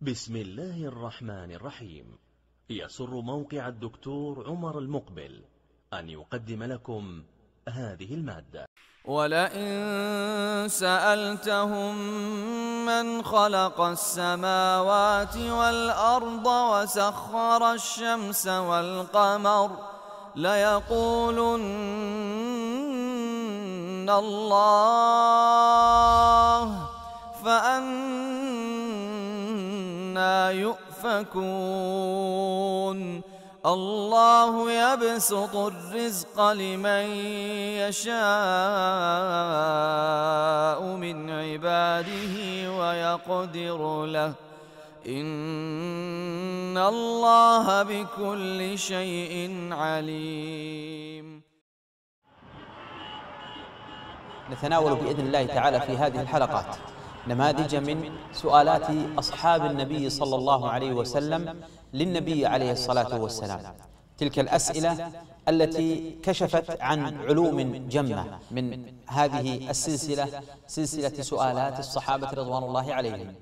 بسم الله الرحمن الرحيم. يسر موقع الدكتور عمر المقبل أن يقدم لكم هذه المادة. ولئن سألتهم من خلق السماوات والأرض وسخر الشمس والقمر ليقولن الله فأنى يؤفكون. الله يبسط الرزق لمن يشاء من عباده ويقدر له إن الله بكل شيء عليم. نتناول بإذن الله تعالى في هذه الحلقات نماذج من سؤالات أصحاب النبي صلى الله عليه وسلم للنبي عليه الصلاة والسلام، تلك الأسئلة التي كشفت عن علوم جمة من هذه السلسلة، سلسلة سؤالات الصحابة رضوان الله عليهم.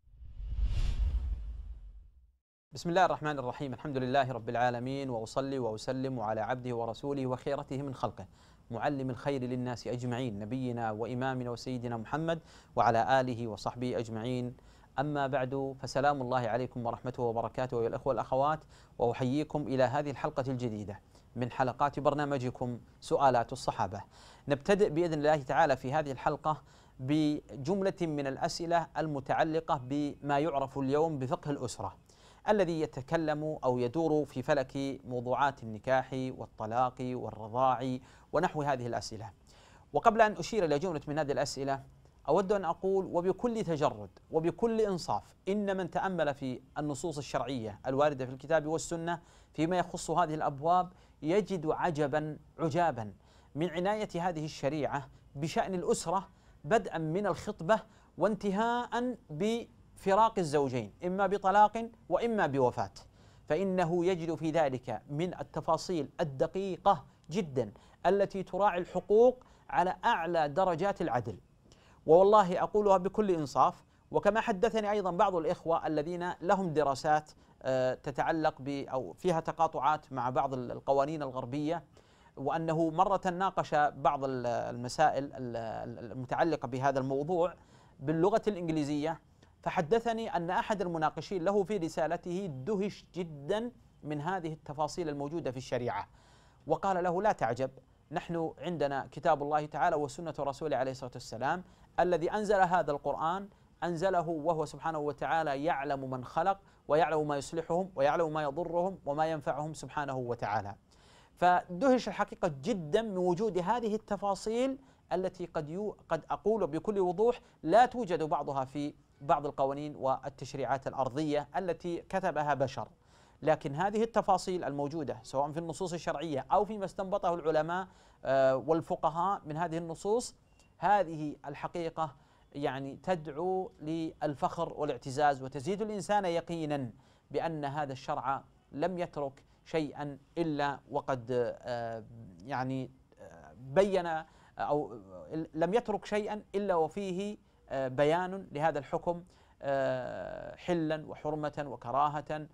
بسم الله الرحمن الرحيم، الحمد لله رب العالمين، وأصلي وأسلم على عبده ورسوله وخيرته من خلقه، معلم الخير للناس أجمعين، نبينا وإمامنا وسيدنا محمد وعلى آله وصحبه أجمعين. أما بعد، فسلام الله عليكم ورحمته وبركاته أيها الأخوة والأخوات، وأحييكم إلى هذه الحلقة الجديدة من حلقات برنامجكم سؤالات الصحابة. نبتدئ بإذن الله تعالى في هذه الحلقة بجملة من الأسئلة المتعلقة بما يعرف اليوم بفقه الأسرة، الذي يتكلم أو يدور في فلك موضوعات النكاح والطلاق والرضاع ونحو هذه الأسئلة. وقبل أن أشير إلى جملة من هذه الأسئلة، أود أن أقول وبكل تجرد وبكل إنصاف إن من تأمل في النصوص الشرعية الواردة في الكتاب والسنة فيما يخص هذه الأبواب يجد عجبا عجابا من عناية هذه الشريعة بشأن الأسرة، بدءا من الخطبة وانتهاء بفراق الزوجين، إما بطلاق وإما بوفاة، فإنه يجد في ذلك من التفاصيل الدقيقة جدا التي تراعي الحقوق على أعلى درجات العدل. والله أقولها بكل إنصاف، وكما حدثني أيضا بعض الإخوة الذين لهم دراسات تتعلق أو فيها تقاطعات مع بعض القوانين الغربية، وأنه مرة ناقش بعض المسائل المتعلقة بهذا الموضوع باللغة الإنجليزية، فحدثني أن أحد المناقشين له في رسالته دهش جدا من هذه التفاصيل الموجودة في الشريعة، وقال له: لا تعجب، نحن عندنا كتاب الله تعالى وسنة رسوله عليه الصلاة والسلام الذي أنزل هذا القرآن، أنزله وهو سبحانه وتعالى يعلم من خلق ويعلم ما يصلحهم ويعلم ما يضرهم وما ينفعهم سبحانه وتعالى. فدهش الحقيقة جدا من وجود هذه التفاصيل التي قد أقول بكل وضوح لا توجد بعضها في بعض القوانين والتشريعات الأرضية التي كتبها بشر، لكن هذه التفاصيل الموجودة سواء في النصوص الشرعية أو فيما استنبطه العلماء والفقهاء من هذه النصوص، هذه الحقيقة يعني تدعو للفخر والاعتزاز، وتزيد الإنسان يقينا بأن هذا الشرع لم يترك شيئا إلا وقد يعني بين، أو لم يترك شيئا إلا وفيه بيان لهذا الحكم حلا وحرمة وكراهة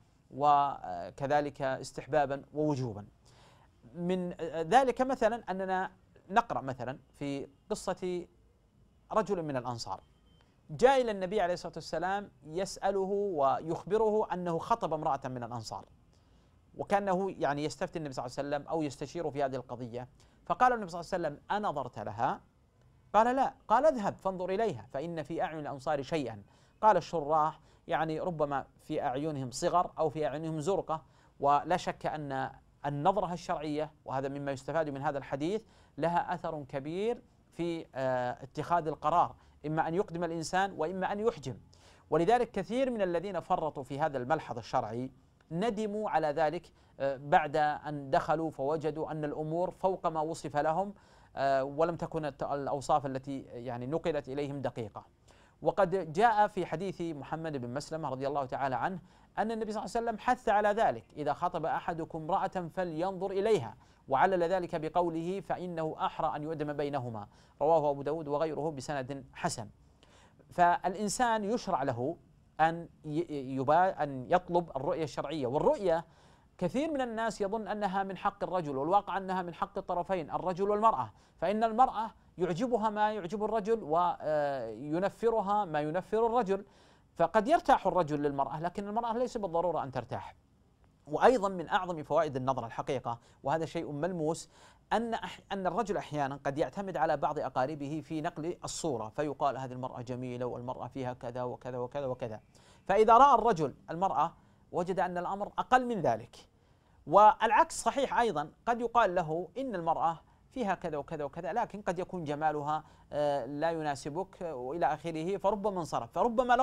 وكذلك استحبابا ووجوبا. من ذلك مثلا أننا نقرأ مثلا في قصة رجل من الأنصار جاء إلى النبي عليه الصلاة والسلام يسأله ويخبره أنه خطب امرأة من الأنصار، وكأنه يعني يستفتي النبي صلى الله عليه وسلم أو يستشير في هذه القضية، فقال النبي صلى الله عليه وسلم: أنظرت لها؟ قال: لا. قال: اذهب فانظر إليها فإن في أعين الأنصار شيئا. قال الشراح: يعني ربما في أعينهم صغر أو في أعينهم زرقة، ولا شك أن النظرة الشرعية، وهذا مما يستفاد من هذا الحديث، لها أثر كبير في اتخاذ القرار، إما أن يقدم الإنسان وإما أن يحجم. ولذلك كثير من الذين فرطوا في هذا الملحظ الشرعي ندموا على ذلك بعد أن دخلوا فوجدوا أن الأمور فوق ما وصف لهم، ولم تكن الأوصاف التي يعني نقلت إليهم دقيقة. وقد جاء في حديث محمد بن مسلمة رضي الله تعالى عنه أن النبي صلى الله عليه وسلم حث على ذلك: إذا خطب أحدكم امرأة فلينظر إليها، وعلل ذلك بقوله: فإنه أحرى أن يؤدم بينهما، رواه أبو داود وغيره بسند حسن. فالإنسان يشرع له أن يطلب الرؤية الشرعية. والرؤية كثير من الناس يظن أنها من حق الرجل، والواقع أنها من حق الطرفين الرجل والمرأة، فإن المرأة يعجبها ما يعجب الرجل وينفرها ما ينفر الرجل، فقد يرتاح الرجل للمرأة لكن المرأة ليس بالضرورة أن ترتاح. وأيضا من أعظم فوائد النظر الحقيقة، وهذا شيء ملموس، أن الرجل أحيانا قد يعتمد على بعض أقاربه في نقل الصورة، فيقال هذه المرأة جميلة والمرأة فيها كذا وكذا وكذا وكذا، فإذا رأى الرجل المرأة وجد أن الأمر أقل من ذلك. والعكس صحيح أيضا، قد يقال له إن المرأة فيها كذا وكذا وكذا لكن قد يكون جمالها لا يناسبك وإلى آخره، فربما انصرف. فربما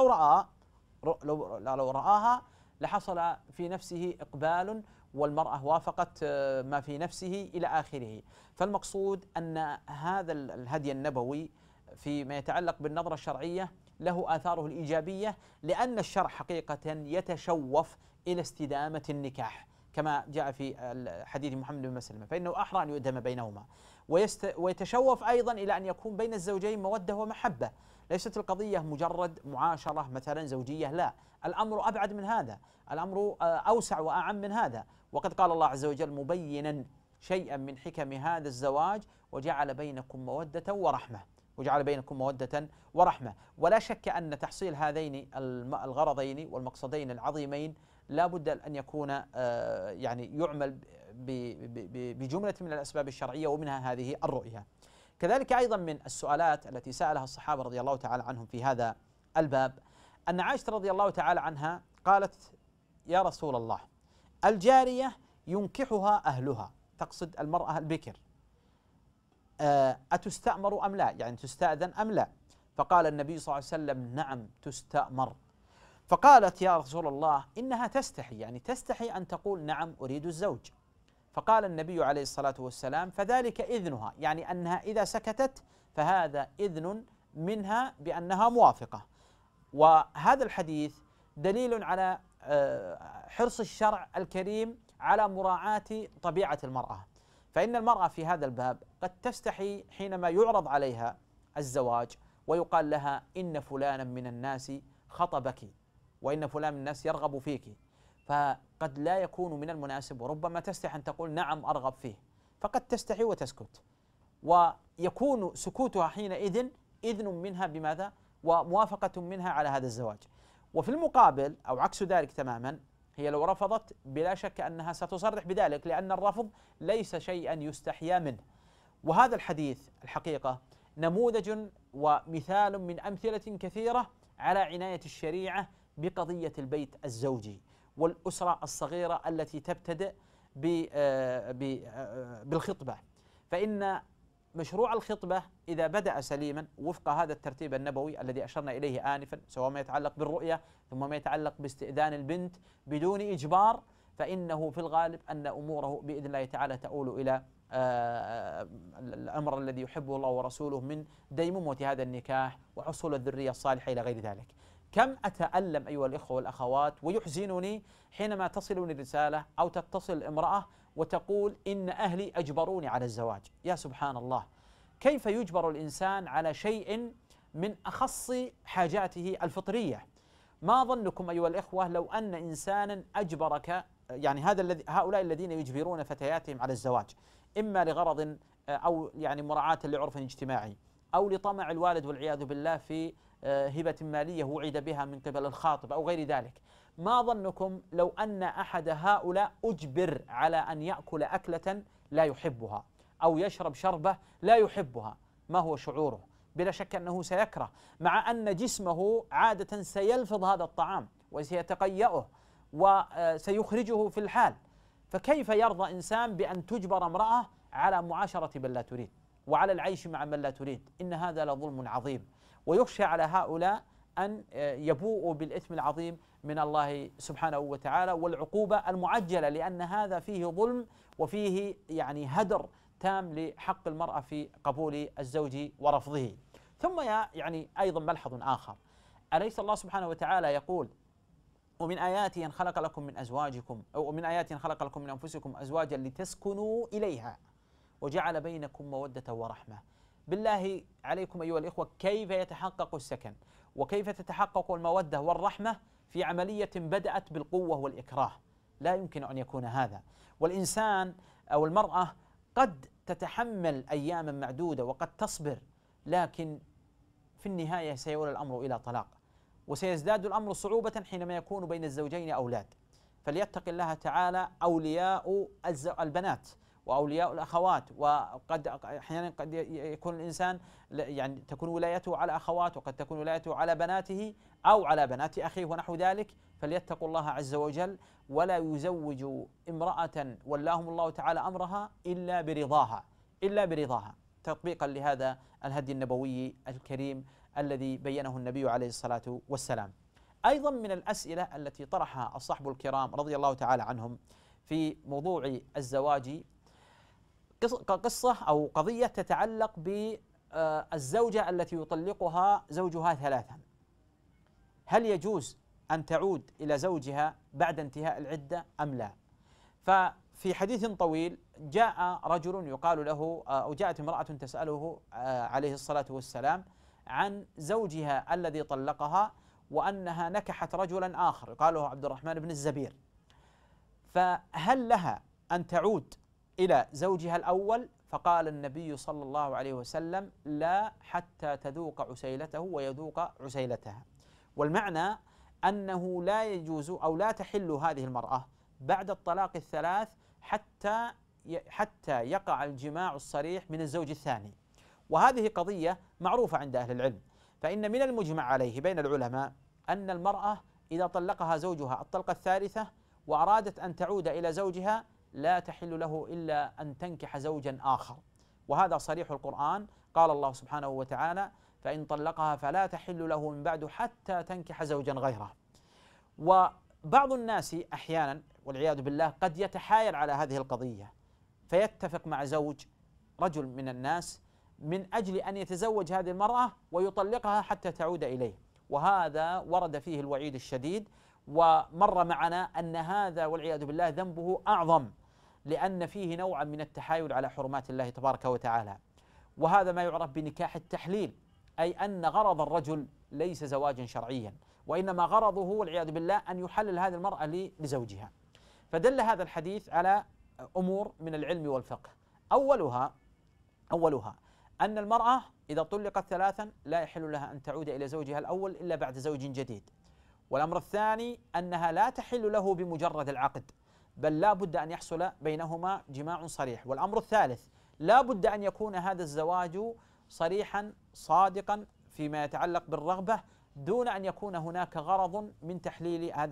لو رآها لحصل في نفسه إقبال والمرأة وافقت ما في نفسه إلى آخره. فالمقصود أن هذا الهدي النبوي فيما يتعلق بالنظرة الشرعية له آثاره الإيجابية، لأن الشرع حقيقة يتشوف إلى استدامة النكاح كما جاء في حديث محمد بن مسلمة، فإنه أحرى أن يؤدم بينهما، ويتشوف أيضا إلى أن يكون بين الزوجين مودة ومحبة. ليست القضية مجرد معاشرة مثلا زوجية، لا، الأمر أبعد من هذا، الأمر أوسع وأعم من هذا. وقد قال الله عز وجل مبينا شيئا من حكم هذا الزواج: وجعل بينكم مودة ورحمة، وجعل بينكم مودة ورحمة. ولا شك أن تحصيل هذين الغرضين والمقصدين العظيمين لا بد أن يكون يعني يعمل بجملة من الأسباب الشرعية، ومنها هذه الرؤية. كذلك أيضا من السؤالات التي سألها الصحابة رضي الله تعالى عنهم في هذا الباب أن عائشة رضي الله تعالى عنها قالت: يا رسول الله، الجارية ينكحها أهلها، تقصد المرأة البكر، أتستأمر أم لا؟ يعني تستأذن أم لا؟ فقال النبي صلى الله عليه وسلم: نعم تستأمر. فقالت: يا رسول الله إنها تستحي، يعني تستحي أن تقول نعم أريد الزوج. فقال النبي عليه الصلاة والسلام: فذلك إذنها، يعني أنها إذا سكتت فهذا إذن منها بأنها موافقة. وهذا الحديث دليل على حرص الشرع الكريم على مراعاة طبيعة المرأة، فإن المرأة في هذا الباب قد تستحي حينما يعرض عليها الزواج ويقال لها: إن فلانا من الناس خطبك، وإن فلان من الناس يرغب فيك، فقد لا يكون من المناسب، وربما تستحي أن تقول نعم أرغب فيه، فقد تستحي وتسكت، ويكون سكوتها حينئذ إذن منها بماذا؟ وموافقة منها على هذا الزواج. وفي المقابل أو عكس ذلك تماما، هي لو رفضت بلا شك أنها ستصرح بذلك، لأن الرفض ليس شيئا يستحيا منه. وهذا الحديث الحقيقة نموذج ومثال من أمثلة كثيرة على عناية الشريعة بقضية البيت الزوجي والأسرة الصغيرة التي تبتدئ بالخطبة. فإن مشروع الخطبة إذا بدأ سليما وفق هذا الترتيب النبوي الذي أشرنا إليه آنفا، سواء ما يتعلق بالرؤية ثم ما يتعلق باستئذان البنت بدون إجبار، فإنه في الغالب أن أموره بإذن الله تعالى تؤول إلى الأمر الذي يحبه الله ورسوله من ديمومة هذا النكاح وحصول الذرية الصالحة إلى غير ذلك. كم أتألم أيها الإخوة والأخوات ويحزنني حينما تصلني الرسالة أو تتصل امرأة وتقول: إن أهلي أجبروني على الزواج. يا سبحان الله، كيف يجبر الإنسان على شيء من أخص حاجاته الفطرية؟ ما ظنكم أيها الإخوة لو أن إنسانا أجبرك، يعني هؤلاء الذين يجبرون فتياتهم على الزواج إما لغرض أو يعني مراعاة لعرف اجتماعي أو لطمع الوالد والعياذ بالله في هبة مالية وعد بها من قبل الخاطب أو غير ذلك، ما ظنكم لو أن أحد هؤلاء أجبر على أن يأكل أكلة لا يحبها أو يشرب شربة لا يحبها؟ ما هو شعوره؟ بلا شك أنه سيكره، مع أن جسمه عادة سيلفظ هذا الطعام وسيتقيأه وسيخرجه في الحال. فكيف يرضى إنسان بأن تجبر امرأة على معاشرة من لا تريد وعلى العيش مع من لا تريد؟ إن هذا لظلم عظيم، ويخشى على هؤلاء أن يبوءوا بالإثم العظيم من الله سبحانه وتعالى والعقوبة المعجلة، لأن هذا فيه ظلم وفيه يعني هدر تام لحق المرأة في قبول الزوج ورفضه. ثم يعني أيضا ملحظ آخر، أليس الله سبحانه وتعالى يقول: ومن آياته أن خلق لكم من أزواجكم، أو من آياته أن خلق لكم من أنفسكم أزواجا لتسكنوا إليها وجعل بينكم مودة ورحمة؟ بالله عليكم أيها الإخوة، كيف يتحقق السكن وكيف تتحقق المودة والرحمة في عملية بدأت بالقوة والإكراه، لا يمكن أن يكون هذا. والإنسان أو المرأة قد تتحمل أياما معدودة وقد تصبر، لكن في النهاية سيؤول الأمر إلى طلاق، وسيزداد الأمر صعوبة حينما يكون بين الزوجين أولاد. فليتق الله تعالى أولياء البنات وأولياء الأخوات. وقد أحيانا قد يكون الإنسان يعني تكون ولايته على أخوات، وقد تكون ولايته على بناته أو على بنات أخيه ونحو ذلك. فليتقوا الله عز وجل، ولا يزوج امرأة ولاهم الله تعالى أمرها إلا برضاها تطبيقا لهذا الهدي النبوي الكريم الذي بينه النبي عليه الصلاة والسلام. أيضا من الأسئلة التي طرحها الصحب الكرام رضي الله تعالى عنهم في موضوع الزواج قصة أو قضية تتعلق بالزوجة التي يطلقها زوجها ثلاثا، هل يجوز أن تعود إلى زوجها بعد انتهاء العدة أم لا؟ ففي حديث طويل جاء رجل يقال له أو جاءت امرأة تسأله عليه الصلاة والسلام عن زوجها الذي طلقها، وأنها نكحت رجلا آخر يقال له عبد الرحمن بن الزبير، فهل لها أن تعود إلى زوجها الأول؟ فقال النبي صلى الله عليه وسلم: لا، حتى تذوق عسيلته ويذوق عسيلتها. والمعنى أنه لا يجوز أو لا تحل هذه المرأة بعد الطلاق الثلاث حتى يقع الجماع الصريح من الزوج الثاني. وهذه قضية معروفة عند أهل العلم، فإن من المجمع عليه بين العلماء أن المرأة إذا طلقها زوجها الطلقة الثالثة وأرادت أن تعود إلى زوجها لا تحل له إلا أن تنكح زوجا آخر، وهذا صريح القرآن. قال الله سبحانه وتعالى: فإن طلقها فلا تحل له من بعد حتى تنكح زوجا غيره. وبعض الناس أحيانا والعياذ بالله قد يتحايل على هذه القضية، فيتفق مع زوج رجل من الناس من أجل أن يتزوج هذه المرأة ويطلقها حتى تعود إليه، وهذا ورد فيه الوعيد الشديد. ومر معنا أن هذا والعياذ بالله ذنبه أعظم، لأن فيه نوعا من التحايل على حرمات الله تبارك وتعالى، وهذا ما يعرف بنكاح التحليل، أي أن غرض الرجل ليس زواجا شرعيا، وإنما غرضه والعياذ بالله أن يحلل هذه المرأة لزوجها. فدل هذا الحديث على أمور من العلم والفقه. أولها أن المرأة إذا طلقت ثلاثا لا يحل لها أن تعود إلى زوجها الأول إلا بعد زوج جديد. والأمر الثاني أنها لا تحل له بمجرد العقد، بل لا بد أن يحصل بينهما جماع صريح. والأمر الثالث لا بد أن يكون هذا الزواج صريحا صادقا فيما يتعلق بالرغبة، دون أن يكون هناك غرض من تحليل هذا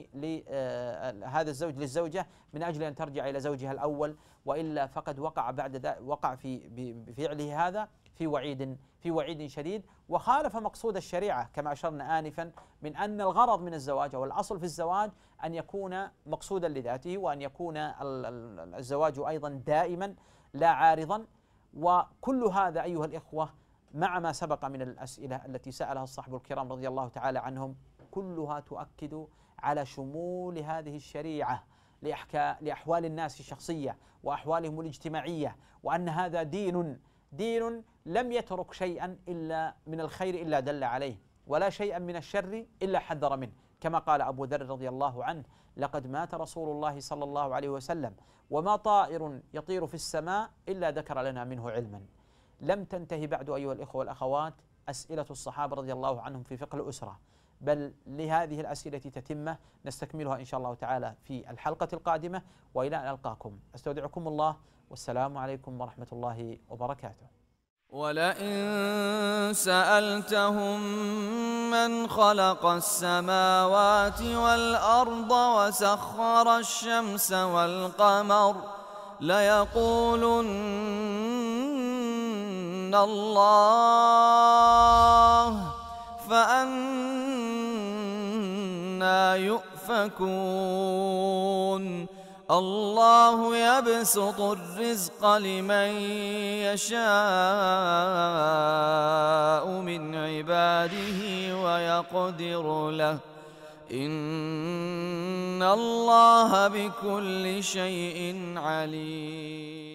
الزوج للزوجة من أجل أن ترجع إلى زوجها الأول، وإلا فقد وقع في بفعله هذا في وعيد شديد، وخالف مقصود الشريعة كما أشرنا آنفا من أن الغرض من الزواج أو الأصل في الزواج أن يكون مقصودا لذاته، وأن يكون الزواج أيضا دائما لا عارضا. وكل هذا أيها الإخوة مع ما سبق من الأسئلة التي سألها الصحب الكرام رضي الله تعالى عنهم كلها تؤكد على شمول هذه الشريعة لأحوال الناس الشخصية وأحوالهم الاجتماعية، وأن هذا دين لم يترك شيئا إلا من الخير إلا دل عليه، ولا شيئا من الشر إلا حذر منه، كما قال أبو ذر رضي الله عنه: لقد مات رسول الله صلى الله عليه وسلم وما طائر يطير في السماء إلا ذكر لنا منه علما. لم تنتهي بعد أيها الإخوة والأخوات أسئلة الصحابة رضي الله عنهم في فقه الأسرة، بل لهذه الأسئلة تتمة نستكملها إن شاء الله تعالى في الحلقة القادمة، وإلى أن ألقاكم أستودعكم الله، والسلام عليكم ورحمة الله وبركاته. ولئن سألتهم من خلق السماوات والأرض وسخر الشمس والقمر ليقولن الله، فأنى يؤفكون. الله يبسط الرزق لمن يشاء من عباده ويقدر له، إن الله بكل شيء عليم.